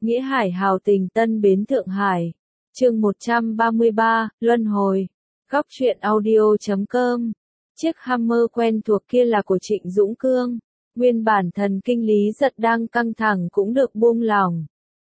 Nghĩa Hải hào tình Tân Bến Thượng Hải. Chương 133, Luân hồi. Góc truyện audio.com. Chiếc Hammer quen thuộc kia là của Trịnh Dũng Cương. Nguyên bản thần kinh Lý Giật đang căng thẳng cũng được buông lỏng.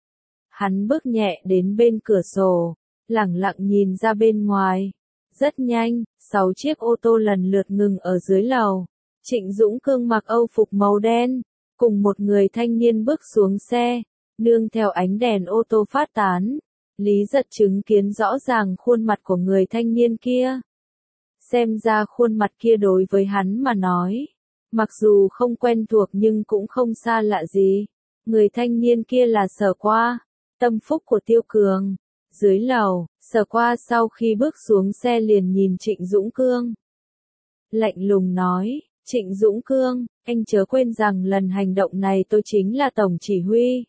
Hắn bước nhẹ đến bên cửa sổ, lẳng lặng nhìn ra bên ngoài. Rất nhanh, 6 chiếc ô tô lần lượt ngừng ở dưới lầu. Trịnh Dũng Cương mặc âu phục màu đen, cùng một người thanh niên bước xuống xe, nương theo ánh đèn ô tô phát tán. Lý Giật chứng kiến rõ ràng khuôn mặt của người thanh niên kia. Xem ra khuôn mặt kia đối với hắn mà nói, mặc dù không quen thuộc nhưng cũng không xa lạ gì. Người thanh niên kia là Sở Qua, tâm phúc của Tiêu Cường. Dưới lầu, Sở Qua sau khi bước xuống xe liền nhìn Trịnh Dũng Cương. Lạnh lùng nói, Trịnh Dũng Cương, anh chớ quên rằng lần hành động này tôi chính là tổng chỉ huy.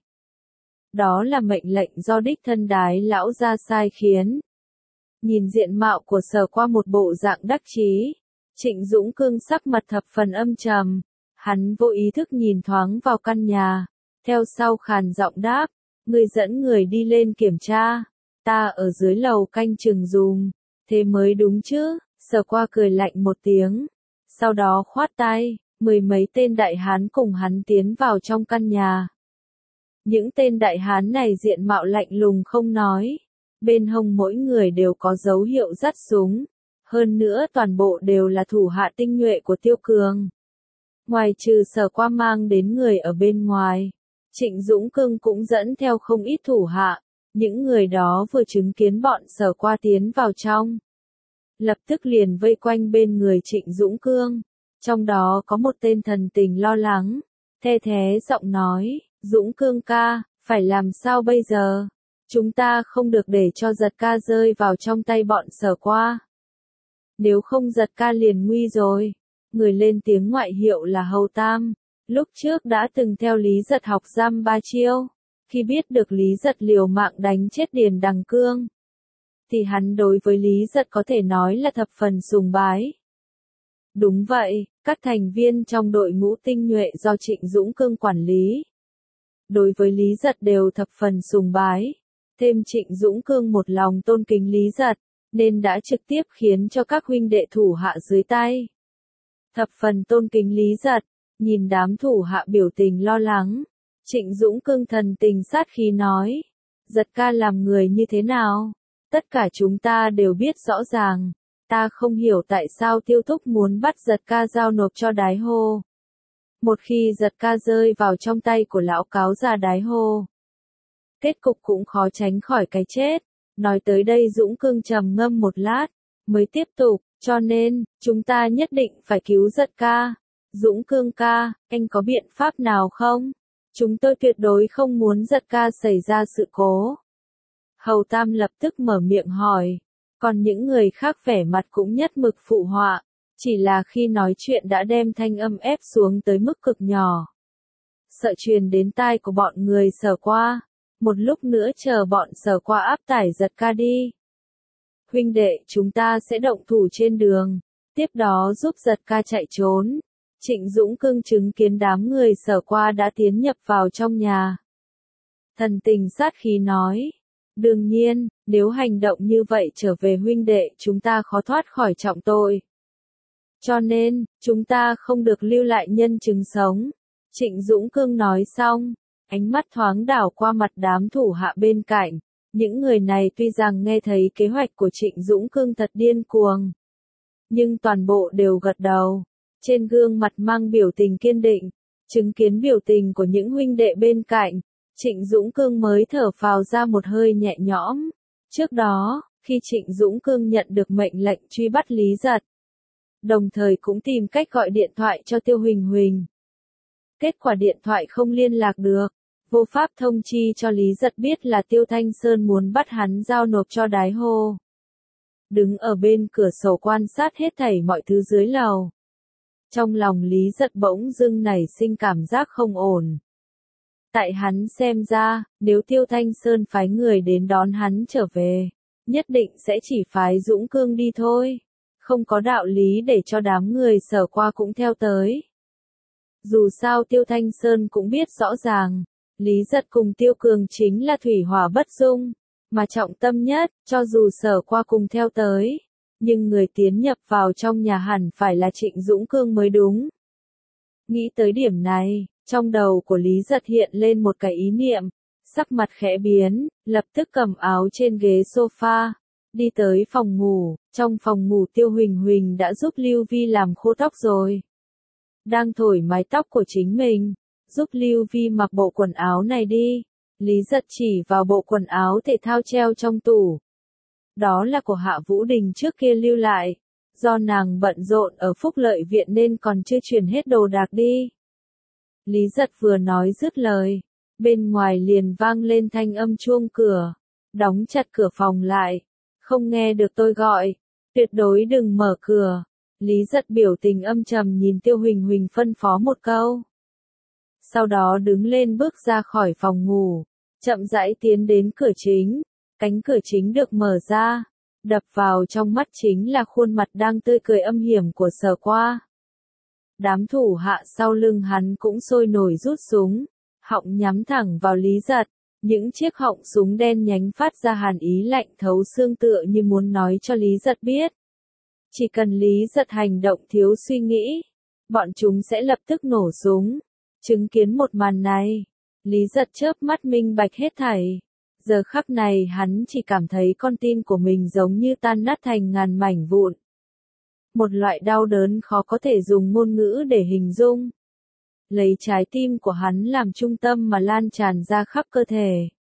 Đó là mệnh lệnh do đích thân Đái lão ra sai khiến. Nhìn diện mạo của Sở Qua một bộ dạng đắc chí, Trịnh Dũng Cương sắc mặt thập phần âm trầm. Hắn vô ý thức nhìn thoáng vào căn nhà, theo sau khàn giọng đáp, người dẫn người đi lên kiểm tra, ta ở dưới lầu canh chừng dùm, thế mới đúng chứ. Sở Qua cười lạnh một tiếng, sau đó khoát tay, 10 mấy tên đại hán cùng hắn tiến vào trong căn nhà. Những tên đại hán này diện mạo lạnh lùng không nói, bên hông mỗi người đều có dấu hiệu dắt súng, hơn nữa toàn bộ đều là thủ hạ tinh nhuệ của Tiêu Cường. Ngoài trừ Sở Qua mang đến người ở bên ngoài, Trịnh Dũng Cương cũng dẫn theo không ít thủ hạ, những người đó vừa chứng kiến bọn Sở Qua tiến vào trong, lập tức liền vây quanh bên người Trịnh Dũng Cương, trong đó có một tên thần tình lo lắng, the thé giọng nói, Dũng Cương ca, phải làm sao bây giờ? Chúng ta không được để cho Giật ca rơi vào trong tay bọn Sở Qua. Nếu không Giật ca liền nguy rồi. Người lên tiếng ngoại hiệu là Hầu Tam, lúc trước đã từng theo Lý Giật học giam 3 chiêu. Khi biết được Lý Giật liều mạng đánh chết Điền Đằng Cương, thì hắn đối với Lý Giật có thể nói là thập phần sùng bái. Đúng vậy, các thành viên trong đội ngũ tinh nhuệ do Trịnh Dũng Cương quản lý, đối với Lý Giật đều thập phần sùng bái. Thêm Trịnh Dũng Cương một lòng tôn kính Lý Giật, nên đã trực tiếp khiến cho các huynh đệ thủ hạ dưới tay thập phần tôn kính Lý Giật. Nhìn đám thủ hạ biểu tình lo lắng, Trịnh Dũng Cương thần tình sát khí nói, Giật ca làm người như thế nào? Tất cả chúng ta đều biết rõ ràng. Ta không hiểu tại sao Tiêu Thúc muốn bắt Giật ca giao nộp cho Đái Hô. Một khi Giật ca rơi vào trong tay của lão cáo già Đái Hô, kết cục cũng khó tránh khỏi cái chết. Nói tới đây Dũng Cương trầm ngâm một lát, mới tiếp tục, cho nên, chúng ta nhất định phải cứu Giật ca. Dũng Cương ca, anh có biện pháp nào không? Chúng tôi tuyệt đối không muốn Giật ca xảy ra sự cố. Hầu Tam lập tức mở miệng hỏi, còn những người khác vẻ mặt cũng nhất mực phụ họa, chỉ là khi nói chuyện đã đem thanh âm ép xuống tới mức cực nhỏ, sợ truyền đến tai của bọn người Sở Qua. Một lúc nữa chờ bọn Sở Qua áp tải Giật ca đi. Huynh đệ, chúng ta sẽ động thủ trên đường, tiếp đó giúp Giật ca chạy trốn. Trịnh Dũng Cương chứng kiến đám người Sở Qua đã tiến nhập vào trong nhà, thần tình sát khí nói, đương nhiên, nếu hành động như vậy trở về huynh đệ chúng ta khó thoát khỏi trọng tội. Cho nên, chúng ta không được lưu lại nhân chứng sống. Trịnh Dũng Cương nói xong, ánh mắt thoáng đảo qua mặt đám thủ hạ bên cạnh. Những người này tuy rằng nghe thấy kế hoạch của Trịnh Dũng Cương thật điên cuồng, nhưng toàn bộ đều gật đầu, trên gương mặt mang biểu tình kiên định. Chứng kiến biểu tình của những huynh đệ bên cạnh, Trịnh Dũng Cương mới thở phào ra một hơi nhẹ nhõm. Trước đó, khi Trịnh Dũng Cương nhận được mệnh lệnh truy bắt Lý Giật, đồng thời cũng tìm cách gọi điện thoại cho Tiêu Huỳnh Huỳnh. Kết quả điện thoại không liên lạc được, vô pháp thông chi cho Lý Giật biết là Tiêu Thanh Sơn muốn bắt hắn giao nộp cho Đái Hô. Đứng ở bên cửa sổ quan sát hết thảy mọi thứ dưới lầu, trong lòng Lý Giật bỗng dưng nảy sinh cảm giác không ổn. Tại hắn xem ra, nếu Tiêu Thanh Sơn phái người đến đón hắn trở về, nhất định sẽ chỉ phái Dũng Cương đi thôi. Không có đạo lý để cho đám người Sở Qua cũng theo tới. Dù sao Tiêu Thanh Sơn cũng biết rõ ràng, Lý Giật cùng Tiêu Cường chính là thủy hỏa bất dung, mà trọng tâm nhất, cho dù Sở Qua cùng theo tới, nhưng người tiến nhập vào trong nhà hẳn phải là Trịnh Dũng Cương mới đúng. Nghĩ tới điểm này, trong đầu của Lý Giật hiện lên một cái ý niệm, sắc mặt khẽ biến, lập tức cầm áo trên ghế sofa, đi tới phòng ngủ. Trong phòng ngủ Tiêu Huỳnh Huỳnh đã giúp Lưu Vi làm khô tóc rồi. Đang thổi mái tóc của chính mình, giúp Lưu Vi mặc bộ quần áo này đi. Lý Giật chỉ vào bộ quần áo thể thao treo trong tủ. Đó là của Hạ Vũ Đình trước kia lưu lại. Do nàng bận rộn ở Phúc Lợi Viện nên còn chưa chuyển hết đồ đạc đi. Lý Giật vừa nói dứt lời, bên ngoài liền vang lên thanh âm chuông cửa. Đóng chặt cửa phòng lại. Không nghe được tôi gọi, tuyệt đối đừng mở cửa. Lý Giật biểu tình âm trầm nhìn Tiêu Huỳnh Huỳnh phân phó một câu. Sau đó đứng lên bước ra khỏi phòng ngủ, chậm rãi tiến đến cửa chính. Cánh cửa chính được mở ra, đập vào trong mắt chính là khuôn mặt đang tươi cười âm hiểm của Sở Qua. Đám thủ hạ sau lưng hắn cũng sôi nổi rút súng, họng nhắm thẳng vào Lý Giật. Những chiếc họng súng đen nhánh phát ra hàn ý lạnh thấu xương tựa như muốn nói cho Lý Giật biết. Chỉ cần Lý Giật hành động thiếu suy nghĩ, bọn chúng sẽ lập tức nổ súng. Chứng kiến một màn này, Lý Giật chớp mắt minh bạch hết thảy. Giờ khắc này hắn chỉ cảm thấy con tim của mình giống như tan nát thành ngàn mảnh vụn. Một loại đau đớn khó có thể dùng ngôn ngữ để hình dung. Lấy trái tim của hắn làm trung tâm mà lan tràn ra khắp cơ thể.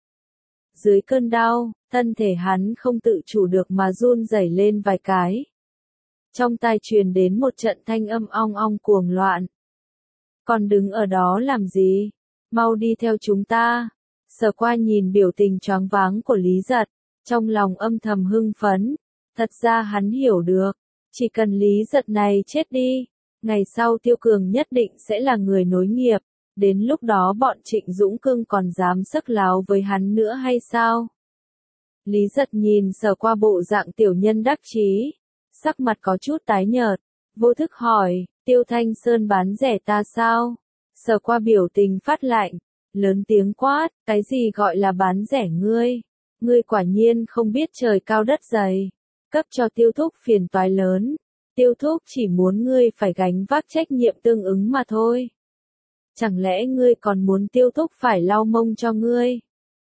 Dưới cơn đau, thân thể hắn không tự chủ được mà run rẩy lên vài cái. Trong tai truyền đến một trận thanh âm ong ong cuồng loạn. Còn đứng ở đó làm gì? Mau đi theo chúng ta. Sở Qua nhìn biểu tình choáng váng của Lý Giật, trong lòng âm thầm hưng phấn. Thật ra hắn hiểu được, chỉ cần Lý Giật này chết đi, ngày sau Tiêu Cường nhất định sẽ là người nối nghiệp. Đến lúc đó bọn Trịnh Dũng Cương còn dám sức láo với hắn nữa hay sao? Lý Giật nhìn Sở Qua bộ dạng tiểu nhân đắc chí, sắc mặt có chút tái nhợt, vô thức hỏi, Tiêu Thanh Sơn bán rẻ ta sao? Sở Qua biểu tình phát lạnh, lớn tiếng quát, cái gì gọi là bán rẻ ngươi? Ngươi quả nhiên không biết trời cao đất dày, cấp cho Tiêu Thúc phiền toái lớn. Tiêu Thúc chỉ muốn ngươi phải gánh vác trách nhiệm tương ứng mà thôi. Chẳng lẽ ngươi còn muốn Tiêu Thúc phải lau mông cho ngươi?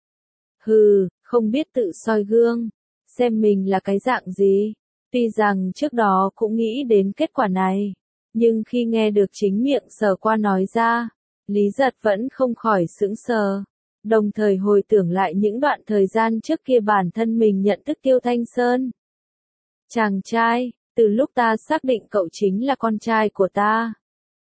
Hừ, không biết tự soi gương, xem mình là cái dạng gì. Tuy rằng trước đó cũng nghĩ đến kết quả này, nhưng khi nghe được chính miệng Sở Qua nói ra, Lý Giật vẫn không khỏi sững sờ, đồng thời hồi tưởng lại những đoạn thời gian trước kia bản thân mình nhận thức Tiêu Thanh Sơn. Chàng trai, từ lúc ta xác định cậu chính là con trai của ta,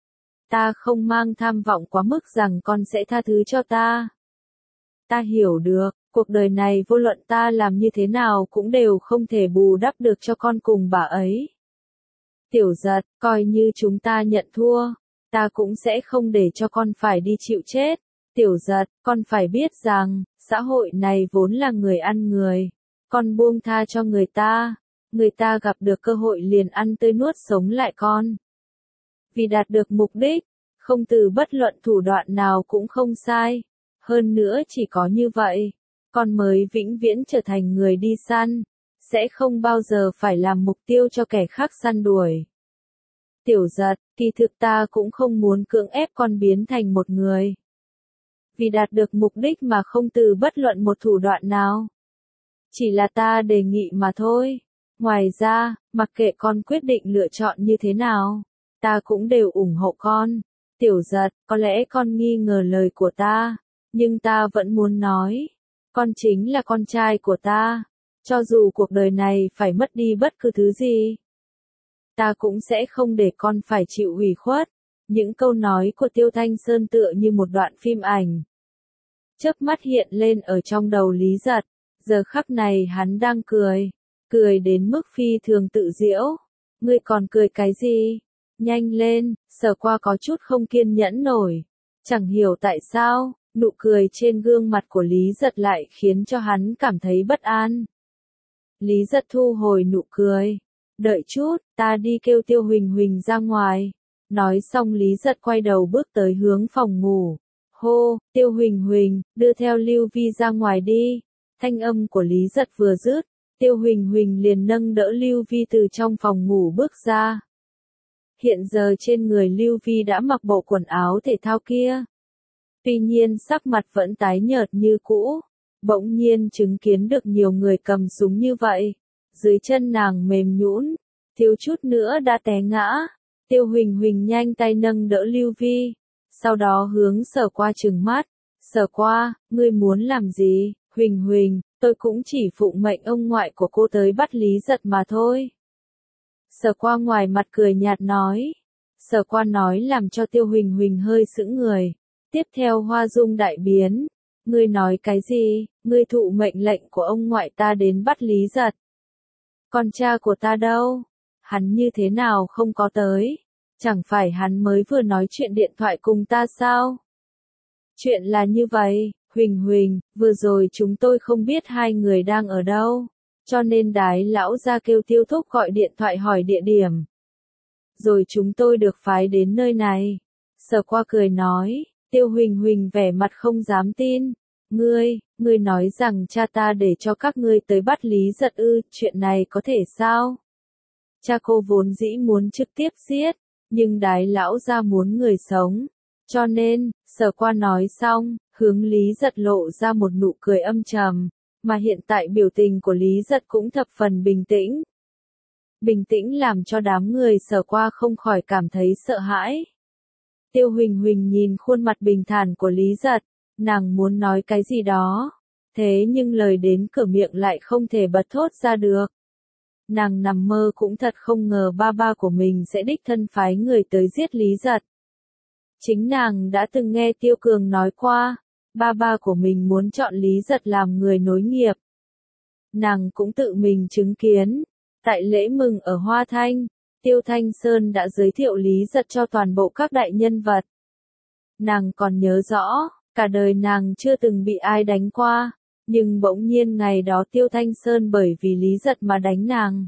ta không mang tham vọng quá mức rằng con sẽ tha thứ cho ta. Ta hiểu được, cuộc đời này vô luận ta làm như thế nào cũng đều không thể bù đắp được cho con cùng bà ấy. Tiểu Giật, coi như chúng ta nhận thua, ta cũng sẽ không để cho con phải đi chịu chết. Tiểu Giật, con phải biết rằng, xã hội này vốn là người ăn người. Con buông tha cho người ta gặp được cơ hội liền ăn tươi nuốt sống lại con. Vì đạt được mục đích, không từ bất luận thủ đoạn nào cũng không sai. Hơn nữa chỉ có như vậy, con mới vĩnh viễn trở thành người đi săn, sẽ không bao giờ phải làm mục tiêu cho kẻ khác săn đuổi. Tiểu Giật, kỳ thực ta cũng không muốn cưỡng ép con biến thành một người. Vì đạt được mục đích mà không từ bất luận một thủ đoạn nào. Chỉ là ta đề nghị mà thôi. Ngoài ra, mặc kệ con quyết định lựa chọn như thế nào, ta cũng đều ủng hộ con. Tiểu Giật, có lẽ con nghi ngờ lời của ta, nhưng ta vẫn muốn nói, con chính là con trai của ta. Cho dù cuộc đời này phải mất đi bất cứ thứ gì, ta cũng sẽ không để con phải chịu ủy khuất. Những câu nói của Tiêu Thanh Sơn tựa như một đoạn phim ảnh. Chớp mắt hiện lên ở trong đầu Lý Giật, giờ khắc này hắn đang cười đến mức phi thường tự giễu. Ngươi còn cười cái gì? Nhanh lên, Sở Qua có chút không kiên nhẫn nổi. Chẳng hiểu tại sao, nụ cười trên gương mặt của Lý Giật lại khiến cho hắn cảm thấy bất an. Lý Giật thu hồi nụ cười. Đợi chút, ta đi kêu Tiêu Huỳnh Huỳnh ra ngoài. Nói xong Lý Giật quay đầu bước tới hướng phòng ngủ. Hô, Tiêu Huỳnh Huỳnh, đưa theo Lưu Vi ra ngoài đi. Thanh âm của Lý Giật vừa dứt, Tiêu Huỳnh Huỳnh liền nâng đỡ Lưu Vi từ trong phòng ngủ bước ra. Hiện giờ trên người Lưu Vi đã mặc bộ quần áo thể thao kia. Tuy nhiên sắc mặt vẫn tái nhợt như cũ. Bỗng nhiên chứng kiến được nhiều người cầm súng như vậy. Dưới chân nàng mềm nhũn, thiếu chút nữa đã té ngã. Tiêu Huỳnh Huỳnh nhanh tay nâng đỡ Lưu Vi. Sau đó hướng Sở Qua trừng mắt. Sở Qua, ngươi muốn làm gì? Huỳnh Huỳnh, tôi cũng chỉ phụng mệnh ông ngoại của cô tới bắt Lý Giật mà thôi. Sở Qua ngoài mặt cười nhạt nói. Sở Qua nói làm cho Tiêu Huỳnh Huỳnh hơi sững người. Tiếp theo hoa dung đại biến. Ngươi nói cái gì? Ngươi thụ mệnh lệnh của ông ngoại ta đến bắt Lý Giật. Con cha của ta đâu? Hắn như thế nào không có tới? Chẳng phải hắn mới vừa nói chuyện điện thoại cùng ta sao? Chuyện là như vậy, Huỳnh Huỳnh, vừa rồi chúng tôi không biết hai người đang ở đâu, cho nên Đái lão ra kêu Tiêu Thúc gọi điện thoại hỏi địa điểm. Rồi chúng tôi được phái đến nơi này. Sở Qua cười nói, Tiêu Huỳnh Huỳnh vẻ mặt không dám tin. Ngươi nói rằng cha ta để cho các ngươi tới bắt Lý Giật ư, chuyện này có thể sao? Cha cô vốn dĩ muốn trực tiếp giết, nhưng Đái lão ra muốn người sống. Cho nên, Sở Qua nói xong, hướng Lý Giật lộ ra một nụ cười âm trầm, mà hiện tại biểu tình của Lý Giật cũng thập phần bình tĩnh. Bình tĩnh làm cho đám người Sở Qua không khỏi cảm thấy sợ hãi. Tiêu Huỳnh Huỳnh nhìn khuôn mặt bình thản của Lý Giật, nàng muốn nói cái gì đó, thế nhưng lời đến cửa miệng lại không thể bật thốt ra được. Nàng nằm mơ cũng thật không ngờ ba ba của mình sẽ đích thân phái người tới giết Lý Giật. Chính nàng đã từng nghe Tiêu Cường nói qua, ba ba của mình muốn chọn Lý Giật làm người nối nghiệp. Nàng cũng tự mình chứng kiến, tại lễ mừng ở Hoa Thanh, Tiêu Thanh Sơn đã giới thiệu Lý Giật cho toàn bộ các đại nhân vật. Nàng còn nhớ rõ, cả đời nàng chưa từng bị ai đánh qua, nhưng bỗng nhiên ngày đó Tiêu Thanh Sơn bởi vì Lý Giật mà đánh nàng.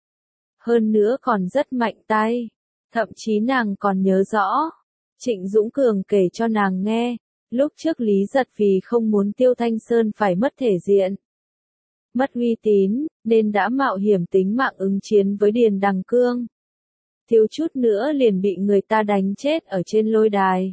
Hơn nữa còn rất mạnh tay, thậm chí nàng còn nhớ rõ. Trịnh Dũng Cường kể cho nàng nghe, lúc trước Lý Giật vì không muốn Tiêu Thanh Sơn phải mất thể diện, mất uy tín, nên đã mạo hiểm tính mạng ứng chiến với Điền Đằng Cương. Thiếu chút nữa liền bị người ta đánh chết ở trên lôi đài.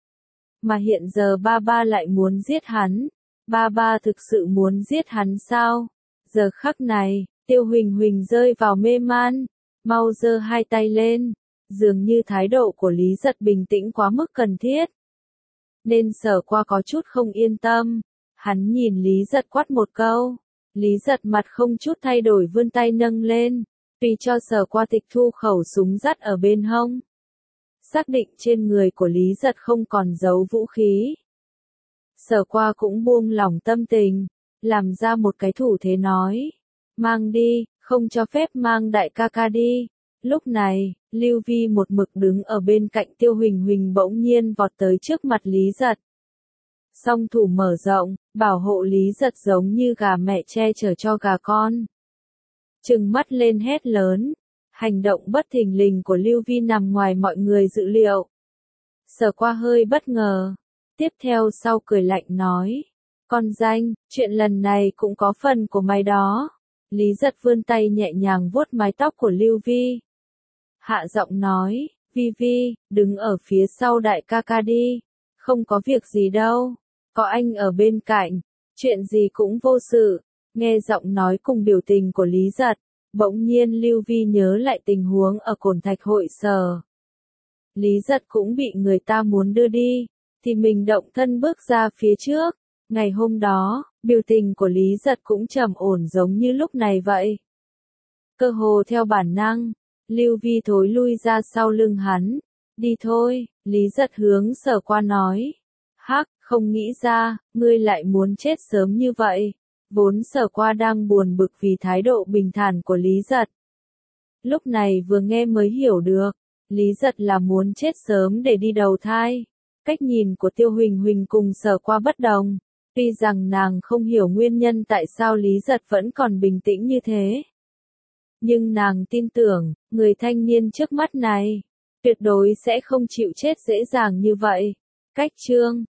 Mà hiện giờ ba ba lại muốn giết hắn. Ba ba thực sự muốn giết hắn sao? Giờ khắc này, Tiêu Huỳnh Huỳnh rơi vào mê man, mau giơ hai tay lên. Dường như thái độ của Lý Giật bình tĩnh quá mức cần thiết. Nên Sở Qua có chút không yên tâm. Hắn nhìn Lý Giật quát một câu. Lý Giật mặt không chút thay đổi vươn tay nâng lên. Tùy cho Sở Qua tịch thu khẩu súng dắt ở bên hông. Xác định trên người của Lý Giật không còn dấu vũ khí. Sở Qua cũng buông lỏng tâm tình. Làm ra một cái thủ thế nói. Mang đi, không cho phép mang đại ca ca đi. Lúc này, Lưu Vi một mực đứng ở bên cạnh Tiêu Huỳnh Huỳnh bỗng nhiên vọt tới trước mặt Lý Giật. Song thủ mở rộng, bảo hộ Lý Giật giống như gà mẹ che chở cho gà con. Trừng mắt lên hét lớn. Hành động bất thình lình của Lưu Vi nằm ngoài mọi người dự liệu. Sở Qua hơi bất ngờ. Tiếp theo sau cười lạnh nói. Con danh, chuyện lần này cũng có phần của mày đó. Lý Giật vươn tay nhẹ nhàng vuốt mái tóc của Lưu Vi. Hạ giọng nói, Vi Vi, đứng ở phía sau đại ca ca đi. Không có việc gì đâu. Có anh ở bên cạnh. Chuyện gì cũng vô sự. Nghe giọng nói cùng biểu tình của Lý Giật. Bỗng nhiên Lưu Vi nhớ lại tình huống ở Cổn Thạch hội sở. Lý Giật cũng bị người ta muốn đưa đi. Thì mình động thân bước ra phía trước. Ngày hôm đó, biểu tình của Lý Giật cũng trầm ổn giống như lúc này vậy. Cơ hồ theo bản năng, Lưu Vi thối lui ra sau lưng hắn. Đi thôi, Lý Giật hướng Sở Qua nói. Hắc, không nghĩ ra, ngươi lại muốn chết sớm như vậy. Vốn Sở Qua đang buồn bực vì thái độ bình thản của Lý Giật. Lúc này vừa nghe mới hiểu được, Lý Giật là muốn chết sớm để đi đầu thai. Cách nhìn của Tiêu Huỳnh Huỳnh cùng Sở Qua bất đồng. Tuy rằng nàng không hiểu nguyên nhân tại sao Lý Giật vẫn còn bình tĩnh như thế. Nhưng nàng tin tưởng, người thanh niên trước mắt này, tuyệt đối sẽ không chịu chết dễ dàng như vậy. Cách chương